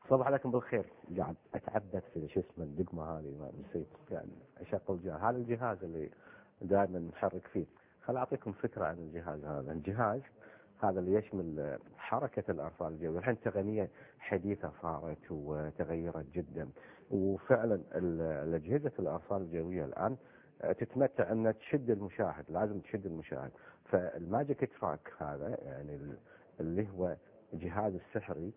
صباح عليكم بالخير. قاعد اتعبد في شو اسمه الدقمه هذه ما نسيت يعني اشغل جهاز. هذا الجهاز اللي دائما نحرك فيه. خل اعطيكم فكره عن الجهاز هذا. الجهاز هذا اللي يشمل حركه الارصاد الجويه. الحين تقنيه حديثه صارت وتغيرت جدا، وفعلا اجهزه الارصاد الجويه الان تتمتع ان تشد المشاهد، لازم تشد المشاهد. فالماجيك تراك هذا يعني اللي هو الجهاز السحري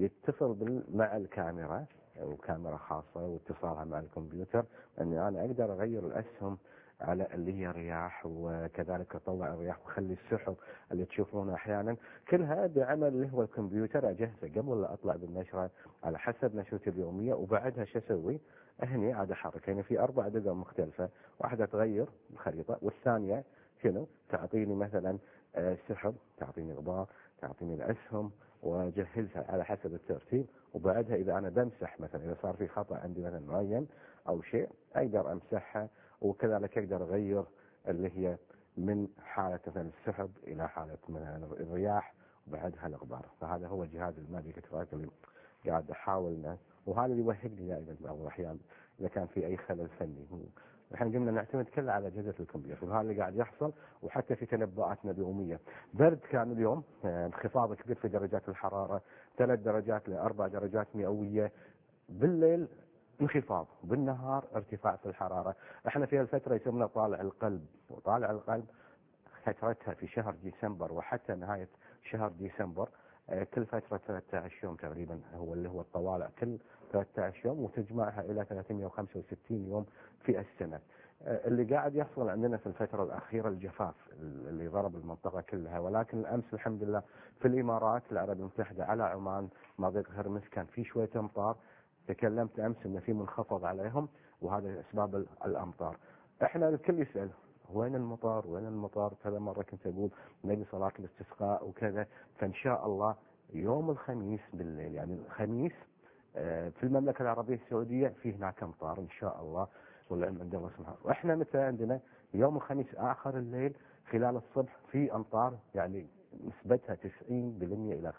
يتصل مع الكاميرا وكاميرا خاصة واتصالها مع الكمبيوتر، اني انا اقدر اغير الاسهم على اللي هي رياح، وكذلك اطلع الرياح واخلي السحب اللي تشوفونه احيانا كلها بعمل اللي هو الكمبيوتر. اجهزه قبل لا اطلع بالنشرة على حسب نشرتي اليومية، وبعدها شو اسوي؟ هني عاد احرك. يعني في 4 دقائق مختلفة، واحدة تغير الخريطة، والثانية شنو تعطيني مثلا سحب، تعطيني غبار، تعطيني الاسهم، واجهزها على حسب الترتيب. وبعدها اذا انا بمسح مثلا، اذا صار في خطأ عندي مثلا معين او شيء، اقدر امسحها. وكذلك اقدر اغير اللي هي من حالة مثلا السحب الى حالة مثلا الرياح وبعدها الغبار. فهذا هو جهاز الماجيك تراك اللي قاعد احاول، وهذا اللي يوهقني دائما بعض الاحيان اذا كان في اي خلل فني. الحين قمنا نعتمد كله على اجهزه الكمبيوتر، وهذا اللي قاعد يحصل. وحتى في تنبؤاتنا اليوميه، برد كان اليوم، انخفاض كبير في درجات الحراره، 3 درجات ل 4 درجات مئويه. بالليل انخفاض، بالنهار ارتفاع في الحراره. احنا في الفتره يسمونها طالع القلب، وطالع القلب فترتها في شهر ديسمبر وحتى نهايه شهر ديسمبر. كل فترة 13 يوم تقريبا هو اللي هو الطوالع، كل 13 يوم، وتجمعها إلى 365 يوم في السنة. اللي قاعد يحصل عندنا في الفترة الأخيرة الجفاف اللي ضرب المنطقة كلها. ولكن الأمس الحمد لله في الإمارات العربية المتحدة على عمان مضيق هرمز كان في شوية أمطار. تكلمت أمس إن في منخفض عليهم، وهذا أسباب الأمطار. إحنا الكل يسأل وين المطر وين المطر. كذا مرة كنت أقول نبي صلاة الاستسقاء وكذا. فإن شاء الله يوم الخميس بالليل، يعني الخميس في المملكة العربية السعودية في هناك أمطار إن شاء الله، والعلم عند الله سبحانه. وإحنا متى عندنا يوم الخميس آخر الليل خلال الصبح في أمطار، يعني نسبتها 90% إلى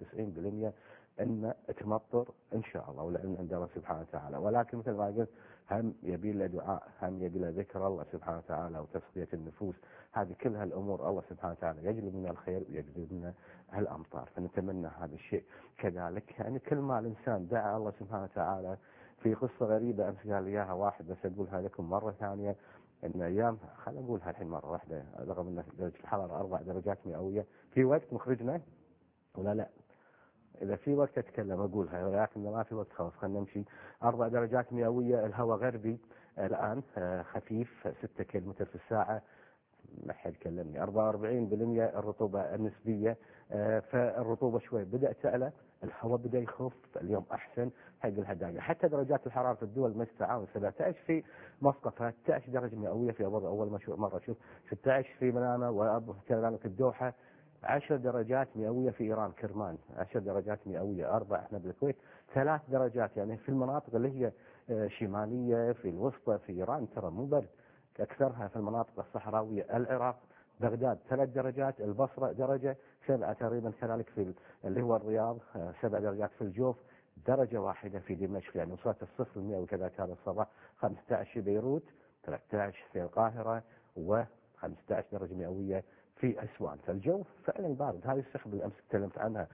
95% أن تمطر إن شاء الله، والعلم عند الله سبحانه وتعالى. ولكن مثل ما قلت هم يبي له دعاء، هم يبي له ذكر الله سبحانه وتعالى وتصفية النفوس. هذه كلها الأمور الله سبحانه وتعالى يجلب لنا الخير ويجلب لنا الأمطار، فنتمنى هذا الشيء كذلك. يعني كل ما الإنسان دعا الله سبحانه وتعالى. في قصة غريبة أمس قال إياها واحد، بس أقولها لكم مرة ثانية. إن أيام، خلينا نقولها الحين مرة واحدة، رغم أن درجة الحرارة 4 درجات مئوية. في وقت مخرجنا ولا لا؟ إذا في وقت أتكلم أقولها، ولكن ما في وقت خلاص خلينا نمشي. 4 درجات مئوية، الهواء غربي الآن خفيف 6 كيلومتر في الساعة. ما حد كلمني. 44% الرطوبة النسبية. فالرطوبة شوي بدأت تعلى، الهواء بدأ يخف اليوم أحسن حق الهدايا. حتى درجات الحرارة في الدول ما تتعاون. 17 في مسقط، 13 درجة مئوية في أبو ظبي أول ما مرة أشوف. 16 في منامة، وكذلك الدوحة. 10 درجات مئوية في إيران كرمان، 10 درجات مئوية. 4 احنا بالكويت 3 درجات. يعني في المناطق اللي هي شمالية في الوسطى في إيران ترى مو برد، أكثرها في المناطق الصحراوية. العراق بغداد 3 درجات، البصرة درجة، 7 تقريبا كذلك في اللي هو الرياض، 7 درجات في الجوف، درجة واحدة في دمشق، يعني وصلت الصفر المئة وكذا كان الصباح. 15 في بيروت، 13 في القاهرة، و15 درجة مئوية في أسوان. فالجو فعلا بارد. هذه السحب اللي أمس تكلمت عنها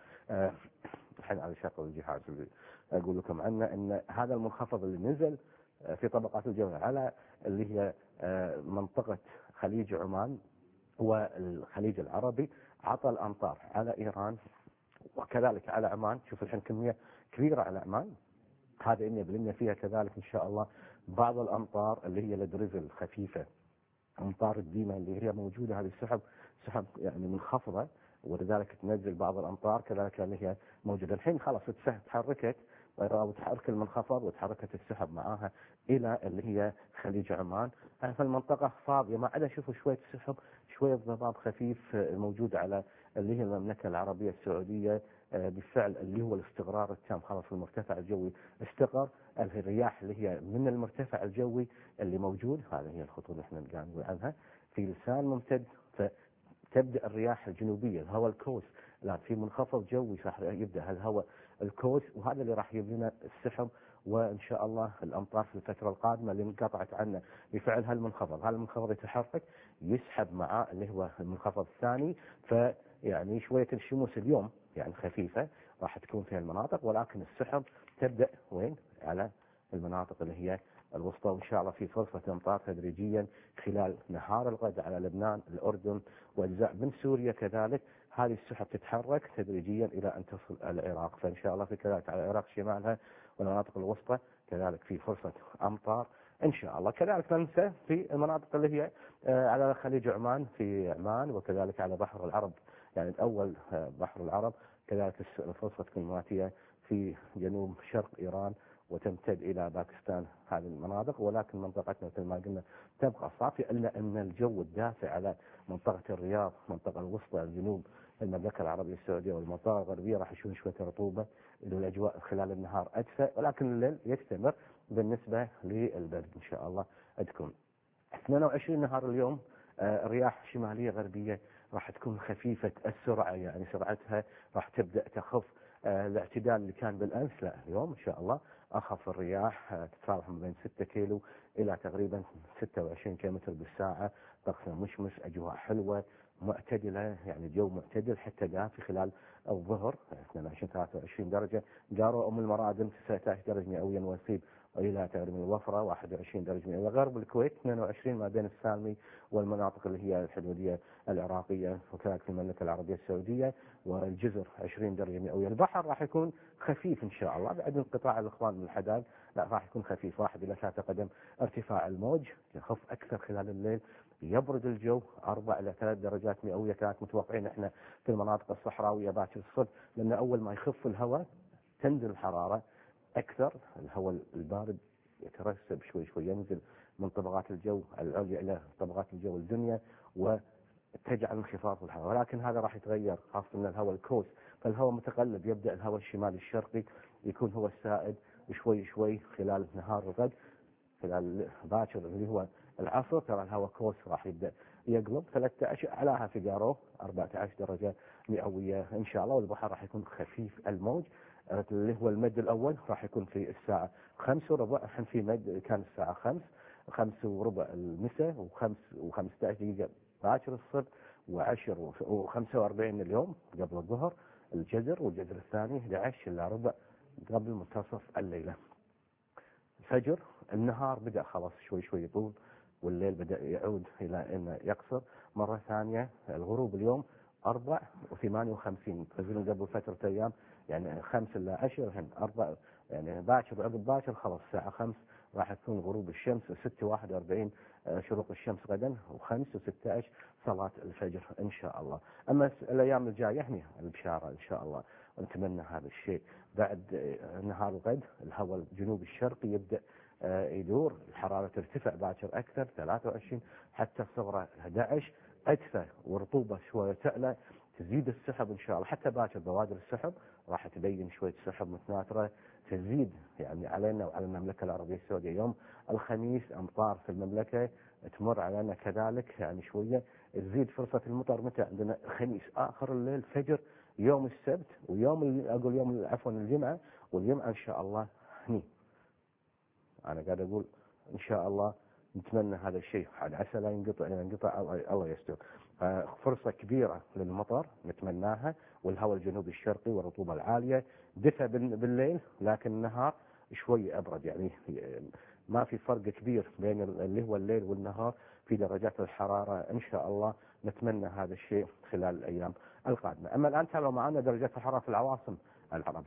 الحين على شكل الجهاز اللي أقول لكم عنه، أن هذا المنخفض اللي نزل في طبقات الجو على اللي هي منطقة خليج عمان والخليج العربي، عطى الأمطار على إيران وكذلك على عمان. شوف الحين كمية كبيرة على عمان، هذا 100% فيها كذلك إن شاء الله بعض الأمطار اللي هي الدريزل خفيفة، أمطار الديمة اللي هي موجودة. هذه السحب سحب يعني منخفضة، ولذلك تنزل بعض الأمطار كذلك اللي هي موجودة. الحين خلاص تحركت وتحرك المنخفض وتحركت السحب معاها إلى اللي هي خليج عمان. فالمنطقة فاضية، ما عدا شوفوا شوية سحب، شوية ضباب خفيف موجود على اللي هي المملكة العربية السعودية. بالفعل اللي هو الاستقرار التام، خلاص المرتفع الجوي استقر. الرياح اللي هي من المرتفع الجوي اللي موجود، هذه هي الخطوط اللي احنا قاعد نقول عنها في لسان ممتد. فتبدا الرياح الجنوبيه، الهواء الكوس، لا في منخفض جوي صح يبدا الهواء الكوس، وهذا اللي راح يجيب لنا السحب وإن شاء الله الأمطار في الفترة القادمة اللي انقطعت عنا بفعل هالمنخفض يتحرك يسحب معاه اللي هو المنخفض الثاني. فيعني شوية الشموس اليوم يعني خفيفة راح تكون في المناطق، ولكن السحب تبدأ وين؟ على المناطق اللي هي الوسطى، وإن شاء الله في فرصة أمطار تدريجيا خلال نهار الغد على لبنان، الأردن، وأجزاء من سوريا كذلك. هذه السحب تتحرك تدريجيا إلى أن تصل العراق، فإن شاء الله في كذلك على العراق شمالها والمناطق الوسطى كذلك في فرصة أمطار إن شاء الله. كذلك ننسى في المناطق اللي هي على خليج عمان، في عمان وكذلك على بحر العرب، يعني الأول بحر العرب كذلك الفرصة تكون ماتية في جنوب شرق إيران وتمتد إلى باكستان هذه المناطق، ولكن منطقتنا مثل ما قلنا تبقى صافية، إلا أن الجو الدافئ على منطقة الرياض، منطقة الوسطى، الجنوب، المملكة العربية السعودية والمنطقة الغربية راح يشوفون شوية رطوبة، الأجواء خلال النهار أدفى، ولكن الليل يستمر بالنسبة للبرد إن شاء الله تكون 22 نهار اليوم. رياح شمالية غربية راح تكون خفيفة السرعة، يعني سرعتها راح تبدأ تخف. الاعتدال اللي كان بالأمس لا، اليوم إن شاء الله أخف الرياح، تتراوح من بين 6 كيلو إلى تقريبا 26 كيلومتر بالساعة. طقس مشمس، أجواء حلوة معتدلة، يعني جو معتدل حتى دافي خلال الظهر 22 23 درجة. جارو أم المرادم 19 درجة مئوية ونصيب إلى تقريبا الوفرة 21 درجة مئوية. غرب الكويت 22 ما بين السالمي والمناطق اللي هي الحدودية العراقية، وكذلك في المملكة العربية السعودية والجزر 20 درجة مئوية. البحر راح يكون خفيف إن شاء الله بعد انقطاع الإخوان من الحداد، لا راح يكون خفيف 1 إلى 3 قدم ارتفاع الموج، يخف أكثر خلال الليل، يبرد الجو 4 إلى 3 درجات مئوية. كانت متوقعين احنا في المناطق الصحراوية باكر الصبح، لأن أول ما يخف الهواء تنزل الحرارة أكثر، الهواء البارد يترسب شوي شوي، ينزل من طبقات الجو العليا إلى طبقات الجو الدنيا وتجعل انخفاض في الحرارة، ولكن هذا راح يتغير خاصة من الهواء الكوس، فالهواء متقلب، يبدأ الهواء الشمالي الشرقي يكون هو السائد شوي شوي خلال نهار الغد، خلال باكر اللي هو العصر ترى الهواء كوس راح يبدأ يقلب 13 اعلاها في جارو 14 درجة مئوية ان شاء الله. والبحر راح يكون خفيف الموج، اللي هو المد الاول راح يكون في الساعة 5:15. الحين في مد كان الساعة 5:15 المساء و5 و15 دقيقة باكر الصبح، و10 و45 اليوم قبل الظهر الجزر، والجزر الثاني 11 إلا ربع قبل منتصف الليلة. الفجر النهار بدأ خلاص شوي شوي يطول، والليل بدأ يعود إلى أنه يقصر مرة ثانية. الغروب اليوم 4:58، تنزلون قبل فترة أيام يعني 5 إلى 10، الحين 4 يعني باكر وعقب باكر خلاص الساعة 5 راح تكون غروب الشمس، 6:41 شروق الشمس غدا، و5 و16 صلاة الفجر إن شاء الله. أما الأيام الجاية هني البشارة إن شاء الله، ونتمنى هذا الشيء. بعد نهار الغد الهواء الجنوب الشرقي يبدأ يدور، الحرارة ترتفع باكر أكثر 23 حتى الصغرى 11 أكثر، ورطوبة شوية تعلى، تزيد السحب إن شاء الله. حتى باكر بوادر السحب راح تبين شوية سحب متناثرة تزيد يعني علينا وعلى المملكة العربية السعودية. يوم الخميس أمطار في المملكة تمر علينا كذلك، يعني شوية تزيد فرصة المطر. متى عندنا الخميس آخر الليل فجر يوم السبت، ويوم أقول يوم عفوا الجمعة، والجمعة إن شاء الله هني أنا قاعد أقول إن شاء الله نتمنى هذا الشيء، عسى لا ينقطع الله يستر. فرصة كبيرة للمطر نتمناها، والهواء الجنوبي الشرقي والرطوبة العالية، دفى بالليل لكن النهار شوي أبرد، يعني ما في فرق كبير بين اللي هو الليل والنهار في درجات الحرارة إن شاء الله. نتمنى هذا الشيء خلال الأيام القادمة. أما الآن تابعوا معنا درجات الحرارة في العواصم العرب.